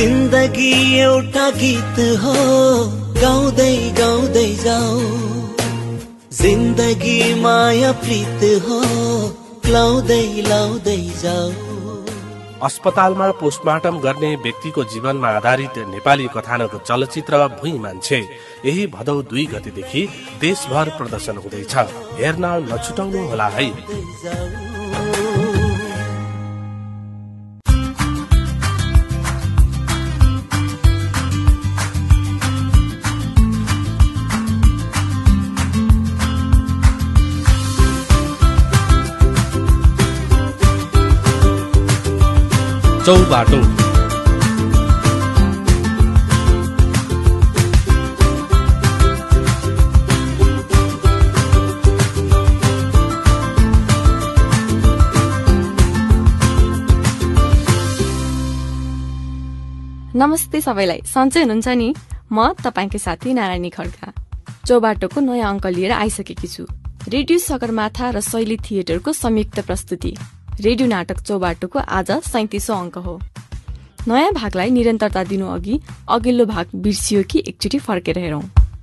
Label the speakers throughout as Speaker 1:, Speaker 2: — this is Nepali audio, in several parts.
Speaker 1: जिन्दगी एउटा गीत हो गाउँदै गाउँदै जाऊ जिन्दगी माया प्रीत हो लाउँदै लाउँदै जाऊ।
Speaker 2: अस्पतालमा पोस्टमार्टम गर्ने व्यक्तिको जीवनमा आधारित नेपाली कथानक चलचित्र भुइँ मान्छे यही भदौ 2 गतेदेखि देशभर प्रदर्शन हुँदैछ। हेर्न नछुटाउनु होला है। चौबाटो
Speaker 3: नमस्ते सबैलाई, सन्चै हुनुहुन्छ नि? म तपाईंकै साथी नारायणी खड्का चौबाटोको नयाँ अङ्क लिएर आइसकेकी छु। रेडियो सगरमाथा र शैली थिएटरको संयुक्त प्रस्तुति रेडियो नाटक चौबाटोको आज 37औं अङ्क हो। नयाँ भागलाई निरन्तरता दिनु अघि अघिल्लो भाग बिर्सियो कि एकचोटि फर्केर हेरौं।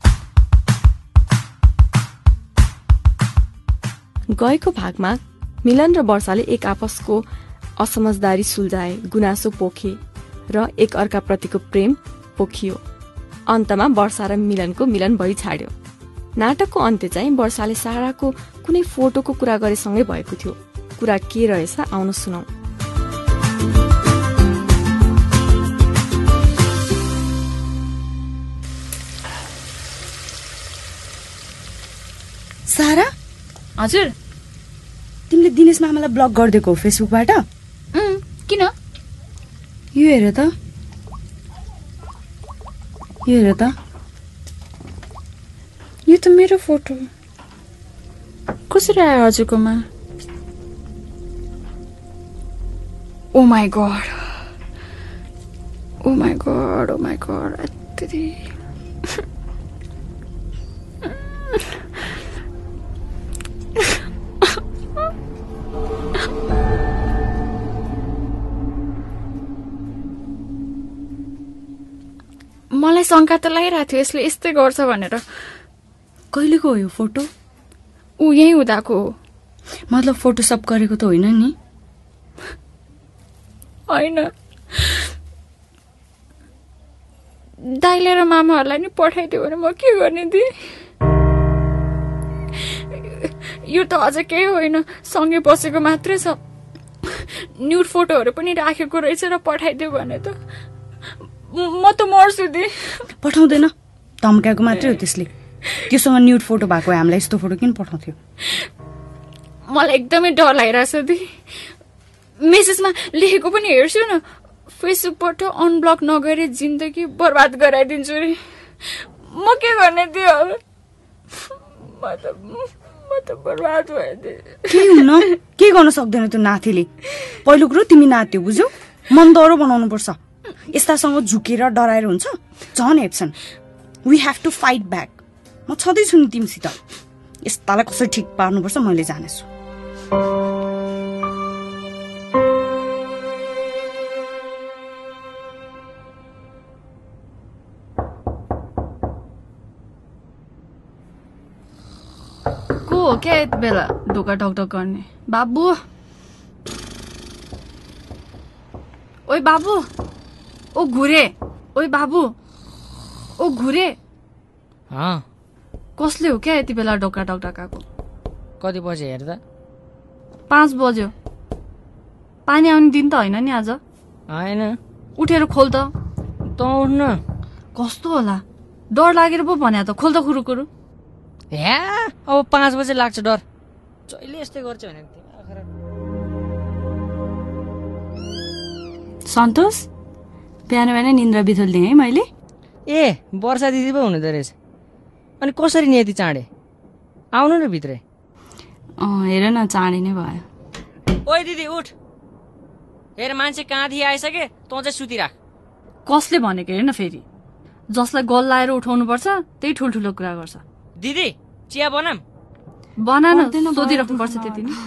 Speaker 3: गएको भागमा मिलन र वर्षाले एक आपसको असमझदारी सुल्झाए, गुनासो पोखे र एक अर्का प्रतिको प्रेम पोखियो। अन्तमा वर्षा र मिलनको मिलन भइ छाड्यो। नाटकको अन्त्य चाहिँ वर्षाले साराको कुनै फोटोको कुरा गरेसँगै भएको थियो। कुरा के रहेछ आउनु सुनौ।
Speaker 4: सारा,
Speaker 5: हजुर,
Speaker 4: तिमीले दिनेश मामालाई ब्लक गरिदिएको हो फेसबुकबाट?
Speaker 5: किन?
Speaker 4: यो हेर त, यो हेर त,
Speaker 5: यो त मेरो फोटो कसरी आयो हजुरकोमा? Oh my God, oh my God, oh my God. मलाई शंका त लागिरहेको थियो यसले यस्तै गर्छ भनेर।
Speaker 4: कहिलेको हो यो फोटो?
Speaker 5: ऊ यही हुँदाको हो।
Speaker 4: मतलब फोटोसप गरेको त होइन नि?
Speaker 5: होइन, दाइले र मामाहरूलाई नि पठाइदियो भने म के गर्ने दि? यो त अझ केही होइन, सँगै बसेको मात्रै छ। न्युड फोटोहरू पनि राखेको रहेछ र पठाइदियो भने त म त मर्छु दि।
Speaker 4: पठाउँदैन, धम्काएको मात्रै हो त्यसले। त्योसँग न्युड फोटो भएको हामीलाई यस्तो फोटो किन पठाउँथ्यो?
Speaker 5: मलाई एकदमै डर लागिरहेछ दि। मेसेजमा लेखेको पनि हेर्छु न, फेसबुकबाट अनब्लक नगरे जिन्दगी बर्बाद गराइदिन्छु रे। म के गर्ने थियो? म त बर्बाद भएँ।
Speaker 4: के हुन? के गर्न सक्दैन त्यो नाथीले? पहिलो कुरो तिमी नाथ्यौ, बुझ्यौ? मन दह्रो बनाउनु पर्छ। यस्तासँग झुकेर डराएर हुन्छ? झन् हेप्छन्। We have to fight back. म छँदैछु नि तिमीसित। यस्तालाई कसरी ठिक पार्नुपर्छ मैले जानेछु।
Speaker 5: को हो क्या यति बेला ढोका ढकढक गर्ने? बाबु, ओइ बाबु, ओ घुरे, ओइ बाबु, ओ घुरे। कसले हो क्या यति बेला ढोका ढकढकाएको?
Speaker 6: कति बजे हेर त?
Speaker 5: 5 बज्यो। पानी आउने दिन त होइन नि आज?
Speaker 6: होइन।
Speaker 5: उठेर खोल त।
Speaker 6: तँ उठ्न।
Speaker 5: कस्तो होला? डर लागेर पो भन्या त, खोल त कुरुकुरु।
Speaker 6: हे, अब 5 बजे लाग्छ डर। जहिले यस्तै गर्छ भने
Speaker 4: सन्तोष, बिहान बिहान निन्द्रा बिथोल्दिएँ है मैले।
Speaker 6: ए, वर्षा दिदी पो हुनुहुँदो रहेछ। अनि कसरी नि यति चाँडे? आउनु न भित्रै।
Speaker 4: हेर न, चाँडै नै भयो।
Speaker 6: ओइ दिदी उठ, हेर मान्छे कहाँदेखि आइसके, तँ चाहिँ सुतिराख।
Speaker 5: कसले भनेको? हेर्न फेरि, जसलाई गल लाएर उठाउनु पर्छ त्यही ठुल्ठुलो कुरा गर्छ।
Speaker 6: दिदी चिया बनाम?
Speaker 5: बनान, सोधिराख्नु पर्छ त्यति नै।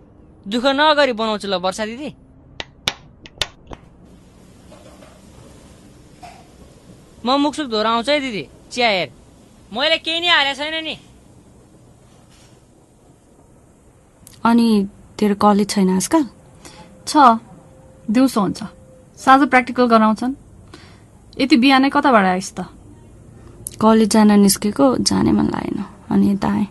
Speaker 6: दुःख नगरी बनाउँछु ल वर्षा दिदी। म मुखसुख धोराउँछु है दिदी। चिया हेर, मैले केही नै हालेको छैन नि।
Speaker 4: अनि तेरो कलेज छैन आजकल?
Speaker 7: छ, दिउँसो हुन्छ। साँझ प्र्याक्टिकल गराउँछन्। यति बिहानै कताबाट आइस् त?
Speaker 4: कलेज जान निस्केको, जाने मन लागेन अनि यता आएँ।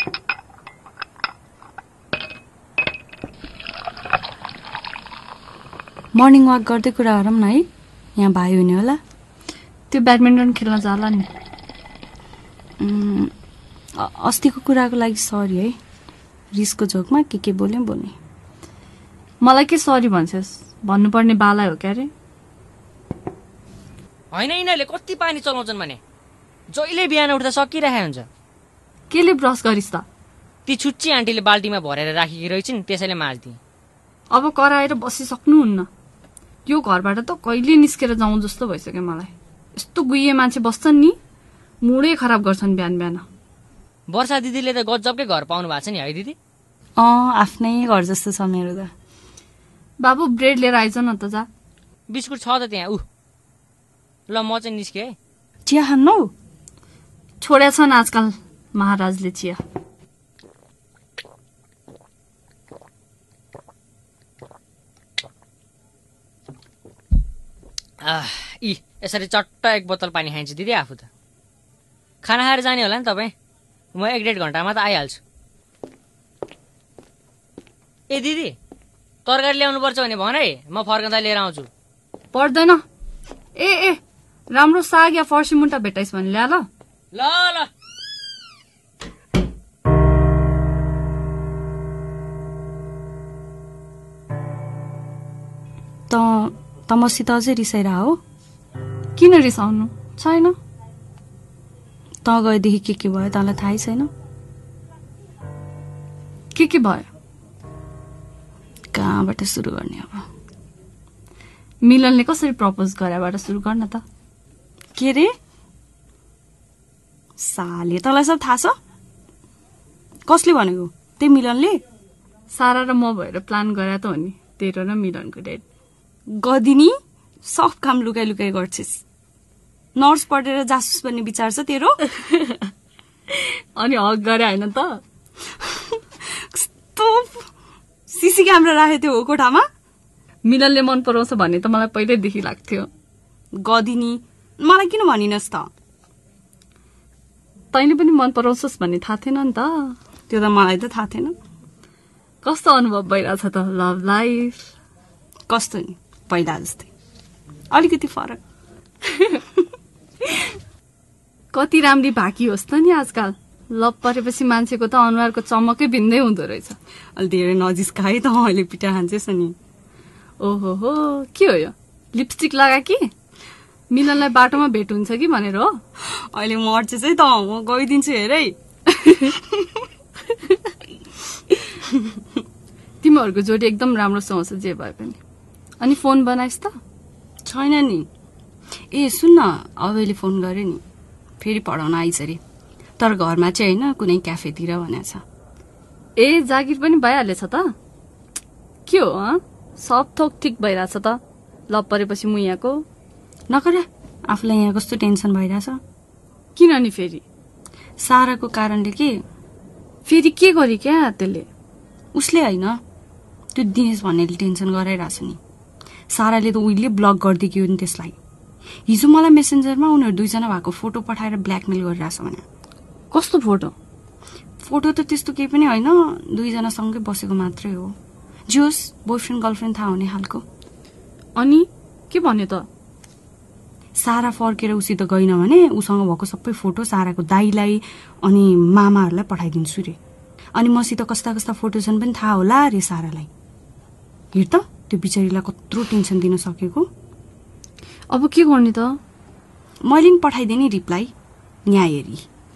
Speaker 4: मर्निङ वाक गर्दै कुरा गरौँ न है, यहाँ भाइ हुने होला।
Speaker 7: त्यो ब्याडमिन्टन खेल्न जाला नि।
Speaker 4: अस्तिको कुराको लागि सरी है, रिसको जोकमा के बोल्यो बोल्ने।
Speaker 7: मलाई के सरी भन्छस्? भन्नुपर्ने बाला हो क्या रे?
Speaker 6: होइन, यिनीहरूले कति पानी चलाउँछन् भने जहिले बिहान उठ्दा सकिरहेको हुन्छ।
Speaker 7: केले ब्रस गरिस् त?
Speaker 6: ती छुच्ची आन्टीले बाल्टीमा भरेर राखेकी रहेछन्, त्यसैले माझ्दिए।
Speaker 7: अब कराएर बसिसक्नुहुन्न। यो घरबाट त कहिले निस्केर जाउँ जस्तो भइसक्यो मलाई। यस्तो गुइए मान्छे बस्छन् नि, मुडै खराब गर्छन् बिहान बिहान।
Speaker 6: वर्षा दिदीले त गजबकै घर पाउनु भएको छ नि है दिदी?
Speaker 4: आफ्नै घर जस्तो छ मेरो त।
Speaker 7: बाबु ब्रेड लिएर आइज न त, जा।
Speaker 6: बिस्कुट छ त त्यहाँ। ल म चाहिँ निस्केँ है।
Speaker 4: चिया खान्नौ?
Speaker 7: छोड्या छन् आजकल महाराजले चिया।
Speaker 6: यसरी चट्ट एक बोतल पानी खाइन्छ दिदी आफू त। खाना खाएर जाने होला नि तपाईँ? म 1-1.5 घन्टामा त आइहाल्छु। ए दिदी, तरकारी ल्याउनुपर्छ भने भन है, म फर्कँदा लिएर आउँछु।
Speaker 7: पर्दैन। ए राम्रो साग या फर्सी मुन्टा भेटाइस् भने ल्या ल।
Speaker 6: ल ल।
Speaker 4: त मसित अझै रिसाइरह हो?
Speaker 7: किन रिसाउनु? छैन।
Speaker 4: त गएदेखि के भयो तँलाई थाहै छैन?
Speaker 7: के भयो?
Speaker 4: कहाँबाट सुरु गर्ने अब?
Speaker 7: मिलनले कसरी प्रपोज गरेबाट सुरु गर्न त।
Speaker 4: के रे? साले, तँलाई सब थाहा छ? कसले भनेको? त्यही मिलनले?
Speaker 7: सारा र म भएर प्लान गरे त हो नि, तेरो र मिलनको डेट।
Speaker 4: गदिनी, सब काम लुकाइ लुकाइ गर्छिस्। नर्स पढेर जासुस भन्ने विचार छ तेरो?
Speaker 7: अनि हक गरे होइन त?
Speaker 4: कस्तो सिसी क्यामेरा राखेको थियो हो कोठामा?
Speaker 7: मिलनले मन पराउँछ भन्ने त मलाई पहिल्यैदेखि लाग्थ्यो।
Speaker 4: गदिनी, मलाई किन भनिनस् त?
Speaker 7: तैँले पनि मन पराउँछस् भन्ने थाहा थिएन नि त।
Speaker 4: त्यो त मलाई त थाहा थिएन।
Speaker 7: कस्तो अनुभव भइरहेछ त लभ लाइफ?
Speaker 4: कस्तो नि, पहिला जस्तै, अलिकति फरक।
Speaker 7: कति राम्री भाकी होस् त नि आजकल। लभ परेपछि मान्छेको त अनुहारको चमकै भिन्दै हुँदो रहेछ।
Speaker 4: अलि धेरै नजिस्काए त अहिले पिटा खान्छेस् नि।
Speaker 7: ओहो हो, के हो यो? लिपस्टिक लगा कि? मिलनलाई बाटोमा भेट हुन्छ कि भनेर हो?
Speaker 4: अहिले मर्छेस् है त, म गइदिन्छु हेर है।
Speaker 7: तिमीहरूको जोडी एकदम राम्रो सुहाउँछ जे भए पनि। अनि फोन बनाइस् त?
Speaker 4: छैन नि। ए सुन न, अबेले फोन गरे नि, फेरि पढाउन आइस अरे। तर घरमा चाहिँ होइन, कुनै क्याफेतिर भनेको छ।
Speaker 7: ए जागिर पनि भइहालेछ त? के हो सब थोक ठिक भइरहेछ त? लभ परेपछि मुयाको
Speaker 4: नगर। आफूलाई यहाँ कस्तो टेन्सन भइरहेछ?
Speaker 7: किन नि फेरि?
Speaker 4: साराको कारणले के?
Speaker 7: फेरि के गरे क्या त्यसले?
Speaker 4: उसले होइन, त्यो दिनेश भन्नेले टेन्सन गराइरहेछ नि। साराले त उहिले ब्लक गरिदियो नि त्यसलाई। हिजो मलाई मेसेन्जरमा उनीहरू दुईजना भएको फोटो पठाएर ब्ल्याकमेल गरिरहेछ भने।
Speaker 7: कस्तो फोटो?
Speaker 4: फोटो त त्यस्तो केही पनि होइन, दुईजना सँगै बसेको मात्रै हो। जोस बोयफ्रेन्ड गर्लफ्रेन्ड थाहा हुने खालको।
Speaker 7: अनि के भन्यो त?
Speaker 4: सारा फर्केर उसित गइन भने उसँग भएको सबै फोटो साराको दाइलाई अनि मामाहरूलाई पठाइदिन्छु रे। अनि मसित कस्ता कस्ता फोटो छन् पनि थाहा होला रे सारालाई। हेर त, त्यो बिचारीलाई कत्रो टेन्सन दिन सकेको।
Speaker 7: अब के गर्ने त?
Speaker 4: मैले नि पठाइदिएँ नि रिप्लाई, यहाँ हेरी।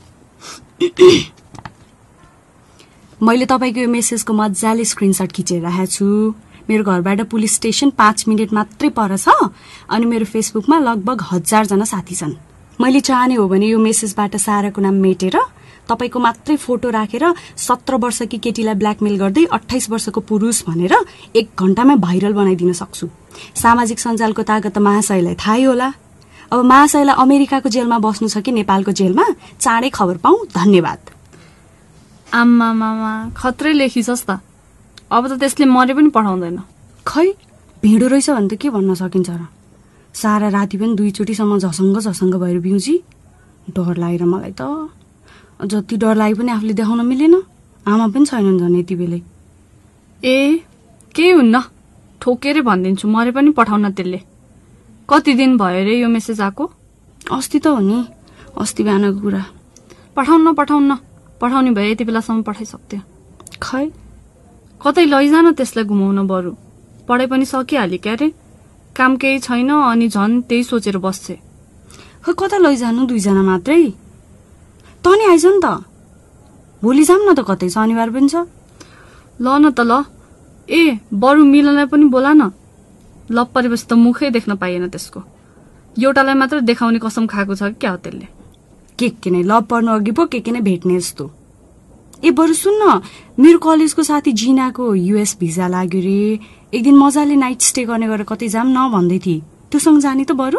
Speaker 4: मैले तपाईँको यो मेसेजको मजाले स्क्रिनसट खिचेर राखेको छु। मेरो घरबाट पुलिस स्टेसन 5 मिनट मात्रै पर छ अनि मेरो फेसबुकमा लगभग 1000 जना साथी छन्। मैले चाहने हो भने यो मेसेजबाट साराको नाम मेटेर तपाईको मात्रै फोटो राखेर 17 वर्षकी केटीलाई ब्ल्याकमेल गर्दै 28 वर्षको पुरुष भनेर 1 घण्टामा भाइरल बनाइदिन सक्छु। सामाजिक सञ्जालको तागत त महाशयलाई थाहै होला। अब महाशयलाई अमेरिकाको जेलमा बस्नु छ कि नेपालको जेलमा चाँडै खबर पाऊ। धन्यवाद।
Speaker 7: आम्मा मामा खत्रै लेखिछस् त। अब त त्यसले मरे पनि पठाउँदैन।
Speaker 4: खै भिडो रहेछ भने त के भन्न सकिन्छ र। सारा राति पनि 2 चोटिसम्म झसङ्ग भएर बिउजी। डर लागेर मलाई त जति डर लागे पनि आफूले देखाउन मिलेन। आमा पनि छैनन् झन् यति बेलै।
Speaker 7: ए केही हुन्न, ठोकेर भनिदिन्छु मरे पनि पठाउन त्यसले। कति दिन भयो रे यो मेसेज आएको?
Speaker 4: अस्ति त हो नि, अस्ति बिहानको कुरा।
Speaker 7: पठाउन पठाउने भए यति बेलासम्म पठाइसक्थ्यो।
Speaker 4: खै
Speaker 7: कतै लैजान त्यसलाई घुमाउन। बरु पढाइ पनि सकिहाल्यो क्या रे, काम केही छैन अनि झन् त्यही सोचेर बस्छे।
Speaker 4: कता लैजानु 2 जना मात्रै? त नि आइज नि त, भोलि जाऊँ न त कतै, शनिबार पनि छ।
Speaker 7: ल न त ल। ए बरु मिलनलाई पनि बोला न। लप परेपछि त मुखै देख्न पाइएन त्यसको। एउटालाई मात्र देखाउने कसम खाएको छ क्या हो त्यसले।
Speaker 4: के नै लभ पर्नु अघि पो के नै भेट्ने जस्तो। ए बरु सुन्न, मेरो कलेजको साथी जिनाको US भिजा लाग्यो रे। एक दिन मजाले नाइट स्टे गर्ने गरेर कतै जाम न भन्दै थिए। त्योसँग जाने त बरु।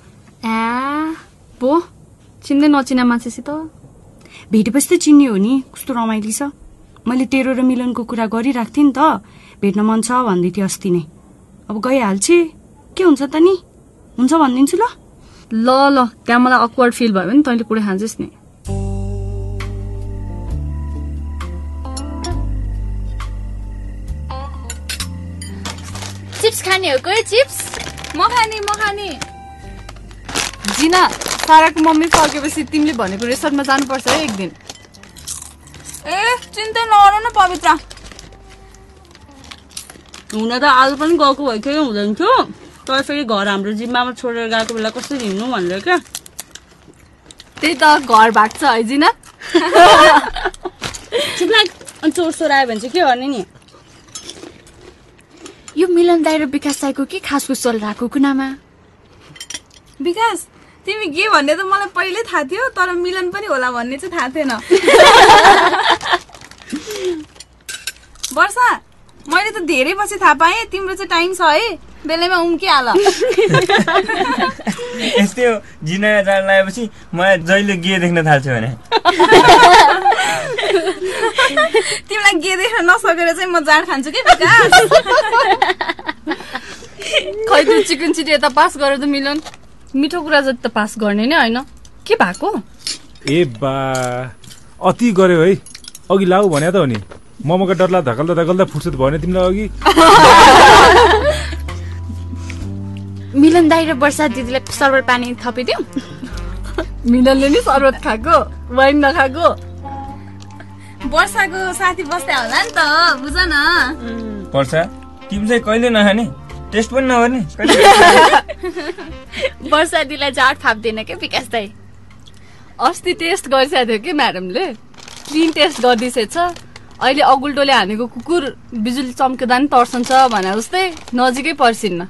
Speaker 7: पो चिन्दै नचिना मान्छेसित
Speaker 4: भेटेपछि त चिन्ने हो नि। कस्तो रमाइली छ। मैले तेरो र मिलनको कुरा गरिराख्थे नि त, भेट्न मन छ भन्दै थिएँ अस्ति नै। अब गइहाल्छे, के हुन्छ त नि। हुन्छ भनिदिन्छु ल।
Speaker 7: ल त्यहाँ मलाई अक्वर्ड फिल भयो भने तैँले पुरै खान्छस् नि।
Speaker 5: चिप्स खाने हो कोही? चिप्स
Speaker 7: म खाने। जिना, साराको मम्मी फर्केपछि तिमीले भनेको रेस्टुरेन्टमा जानुपर्छ है एक दिन।
Speaker 4: ए चिन्ता नगर न पवित्र। हुन त आज पनि गएको भए केही हुँदैन थियो, तर फेरि घर हाम्रो जिम्मामा छोडेर गएको बेला कसरी हिँड्नु भनेर क्या।
Speaker 7: त्यही त घर भाग्छ है जिना।
Speaker 4: चोर सोर आयो भने चाहिँ के गर्ने नि।
Speaker 5: यो मिलन दाइ र विकास दाइको के खास चलिरहेको कुनामा?
Speaker 8: विकास तिमी के भन्ने त मलाई पहिले थाहा थियो, तर मिलन पनि होला भन्ने चाहिँ थाहा थिएन। वर्षा मैले त धेरै पछि थाहा पाएँ तिम्रो चाहिँ टाइम छ है, बेलैमा उम्किहाल।
Speaker 9: यस्तै हो, जिना जान लागेपछि मलाई जहिले गे देख्न थाल्छ भने।
Speaker 8: तिमीलाई गे देख्न नसकेर चाहिँ म जाँड खान्छु कि विकास।
Speaker 7: खै त चिकन चिटी यता पास गरेर त मिलन मिठो कुरा जति त पास गर्ने नै होइन। के भएको?
Speaker 10: ए बा अति गर्यो है। अघि लाऊ भने त हो नि, मोमोको डरला धकल्दा फुर्सद भएन तिमीलाई अघि।
Speaker 5: मिलन दाइ र वर्षा दिदीलाई सर्बत पानी थपिदिउ।
Speaker 7: मिलनले नि सर्बत खाएको, वाइन नखाएको।
Speaker 8: वर्षाको साथी बस्दै होला नि त, बुझ न।
Speaker 9: वर्षा तिमी चाहिँ कहिले नखाने, टेस्ट पनि नगर्ने?
Speaker 5: वर्षा दिदीलाई जाड फाप्दैन क्या विकास दाइ।
Speaker 7: अस्ति टेस्ट गरिसकेको थियो कि म्याडमले, क्लिन टेस्ट गरिदिएछ। अहिले अगुल्टोले हानेको कुकुर बिजुली चम्किँदा नि तर्सन्छ भने जस्तै नजिकै पर्सिन्न।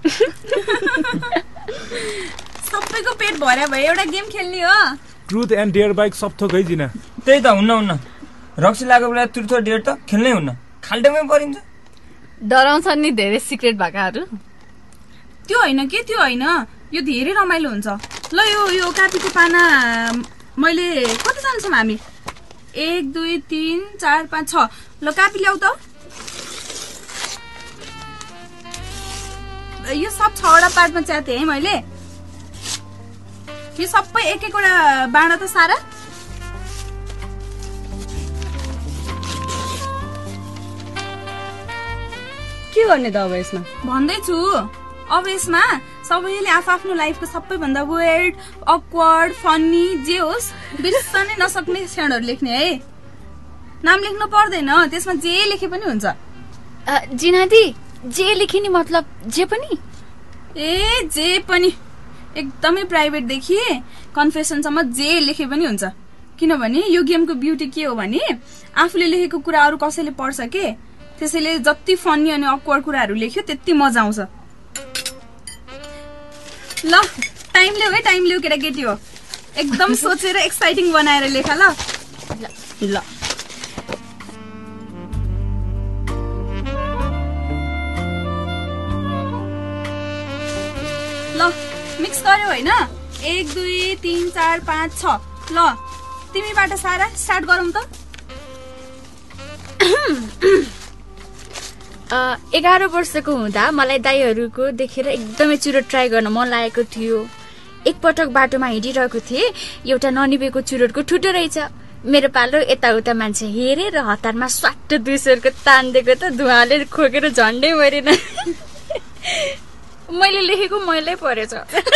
Speaker 8: सबैको पेट भर्या भए एउटा गेम खेल्ने हो।
Speaker 10: ट्रुथ एन्ड डेयर बाइक सब थोक है जिना।
Speaker 9: त्यही त हुन्न रक्सी लागेको बेला ट्रुथ डेयर त खेल्नै हुन्न, खाल्टेमै परिन्छ।
Speaker 7: डराउँछन् नि धेरै सिक्रेट भएकाहरू।
Speaker 8: त्यो होइन के, त्यो होइन, यो धेरै रमाइलो हुन्छ। ल यो कापीको पाना मैले कतिजना छौँ हामी? 1 2 3 4 5 6। ल कापी ल्याउ त। यो सब 6वटा पार्टमा च्याते है मैले। यो सबै एक एकवटा बाँड त सारा।
Speaker 4: के गर्ने त अब यसमा?
Speaker 8: भन्दैछु अब यसमा सबैले आफ्नो लाइफको सबैभन्दा वेयर्ड, अक्वर्ड, फनी जे होस् बिर्सनै नसक्ने क्षणहरू लेख्ने है। नाम लेख्नु पर्दैन, त्यसमा जे लेखे पनि हुन्छ।
Speaker 5: जिनादी जे लेखे नि मतलब जे पनि?
Speaker 8: ए जे पनि, एकदमै प्राइभेट देखि कन्फेसनसम्म जे लेखे पनि हुन्छ। किनभने यो गेमको ब्युटी के हो भने आफूले लेखेको कुरा अरू कसैले पढ्छ के, त्यसैले जति फनी अनि अक्वर्ड कुराहरू लेख्यो त्यति मजा आउँछ। ल टाइम लिऊ है, टाइम लिऊ केटाकेटी हो। एकदम सोचेर एक्साइटिङ बनाएर लेखा ल। ल मिक्स गर्यो होइन? 1 2 3 4 5 6 ल तिमीबाट सारा स्टार्ट गरौँ त
Speaker 5: 11 वर्षको हुँदा मलाई दाइहरूको देखेर एकदमै चुरोट ट्राई गर्न मन लागेको थियो। एकपटक बाटोमा हिँडिरहेको थिएँ, एउटा ननिबेको चुरोटको ठुटो रहेछ। मेरो पालो यताउता मान्छे हेरे र हतारमा स्वाट 200 तानिदिएको त धुवाले खोकेर झन्डै मरेन। मैले लेखेको मैलै परेछ।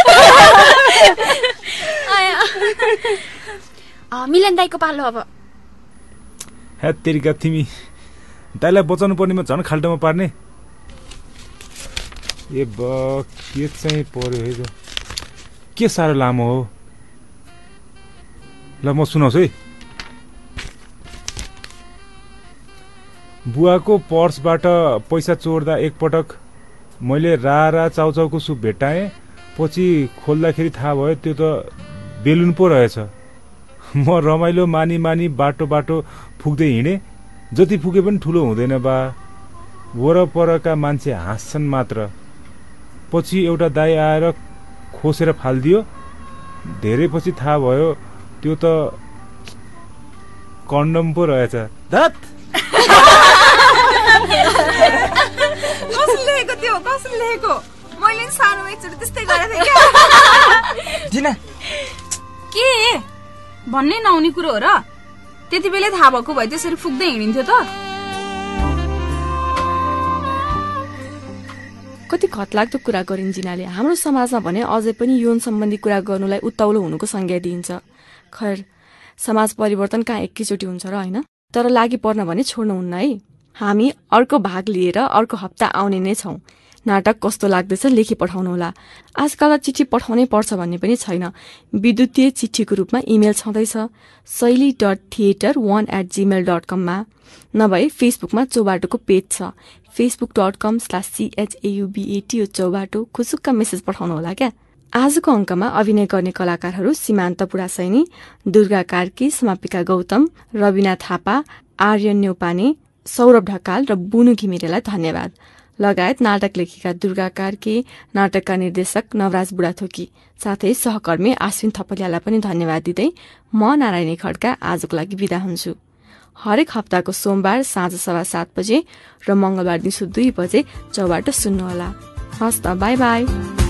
Speaker 5: मिलन दाइको पालो अब।
Speaker 10: हे तेरिका तिमी दाइलाई बचाउनु पर्नेमा झन् खाल्टोमा पार्ने। ए के चाहिँ पर्यो है त, के साह्रो लामो हो। ल म सुनाउँछु है। बुवाको पर्सबाट पैसा चोर्दा एकपटक मैले रारा चाउचाउको सुप भेट्टाएँ। पछि खोल्दाखेरि थाहा भयो त्यो त बेलुन पो रहेछ। म रमाइलो मानी मानी बाटो बाटो फुक्दै हिँडेँ। जति फुके पनि ठुलो हुँदैन बा, वरपरका मान्छे हाँस्छन् मात्र। पछि एउटा दाइ आएर खोसेर फालिदियो। धेरै पछि थाहा भयो त्यो त कन्डम पो रहेछ। धत
Speaker 8: कसले लेखेको त्यो, कसले लेखेको? मैले सानो एकचोटि त्यस्तै गरेको थिएँ क्या। के भन्नै नहुने कुरो हो र? त्यति बेलै थाहा भएको भए त्यसरी फुक्दै हिँडिन्थ्यो त।
Speaker 3: कति खतलाग्दो कुरा गरिन् जिनाले। हाम्रो समाजमा भने अझै पनि यौन सम्बन्धी कुरा गर्नुलाई उत्ताउलो हुनुको संज्ञा दिइन्छ। खैर, समाज परिवर्तन कहाँ एकैचोटि हुन्छ र, होइन? तर लागि पर्न भने छोड्नुहुन्न है। हामी अर्को भाग लिएर अर्को हप्ता आउने नै छौं। नाटक कस्तो लाग्दैछ लेखी पठाउनुहोला। आजकल चिठी पठाउनै पर्छ भन्ने पनि छैन। विद्युतीय चिठीको रूपमा इमेल छँदैछ shaili.theater1@gmail.com मा। नभए फेसबुकमा चौबाटोको पेज छ facebook.com/CHAUBATO चौबाटो। खुसुक्क मेसेज पठाउनुहोला क्या। आजको अङ्कमा अभिनय गर्ने कलाकारहरू सीमान्त पुरासैनी, दुर्गा कार्की, समापिका गौतम, रविना थापा, आर्यन न्यौपाने, सौरभ ढकाल र बुनु घिमिरेलाई धन्यवाद। लगायत नाटक लेखिका दुर्गा कार्की, नाटकका निर्देशक नवराज बुढाथोकी, साथै सहकर्मी आश्विन थपलियालाई पनि धन्यवाद दिँदै म नारायणी खड्का आजको लागि बिदा हुन्छु। हरेक हप्ताको सोमबार साँझ 7:15 बजे र मंगलबार दिउँसो 2 बजे चौबाटो सुन्नुहोला। हस् त, बाई बाई।